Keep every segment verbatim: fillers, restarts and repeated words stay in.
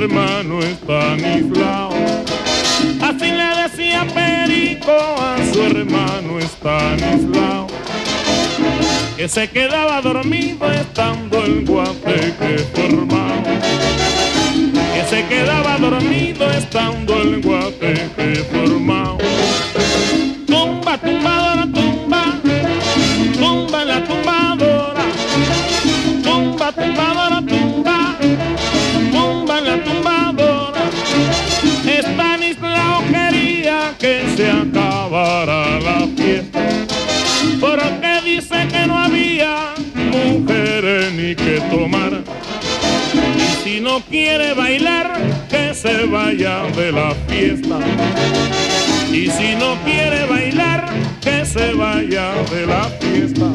hermano Estanislao. Así le decía Perico a su hermano Estanislao, que se quedaba dormido estando el guateque formado, que se quedaba dormido estando el guateque formado. Tumba, tumbadora, tumba, tumba la tumbadora, tumba, tumbadora, tumba, tumba la tumbadora. Estanislao quería que se acabara la fiesta, porque dice que no había mujeres ni que tomar. Y si no quiere bailar, que se vaya de la fiesta. Y si no quiere bailar, que se vaya de la fiesta.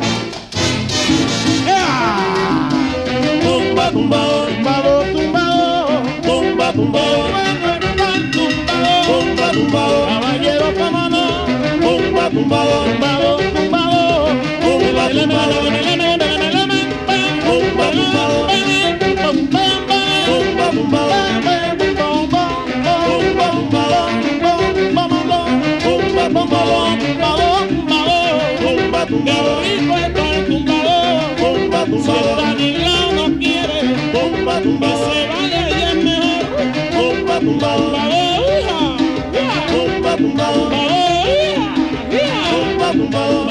¡Yeah! Tumba, tumbado, tumbado, tumbado, tumba, tumbado, tumba, tumbado, caballero, cómo no, tumba, tumbado, tumbado, tumbado, tumba, tumbado, tumba, tumbado, tumba, tumbado. Qué rico está el tumbador, tumba, tumbador. Si Estanislao no quiere, tumba, tumbador, que se vaya y es mejor, tumba, tumbador, tumba, tumbador, tumba, tumbador, tumba, tumbador.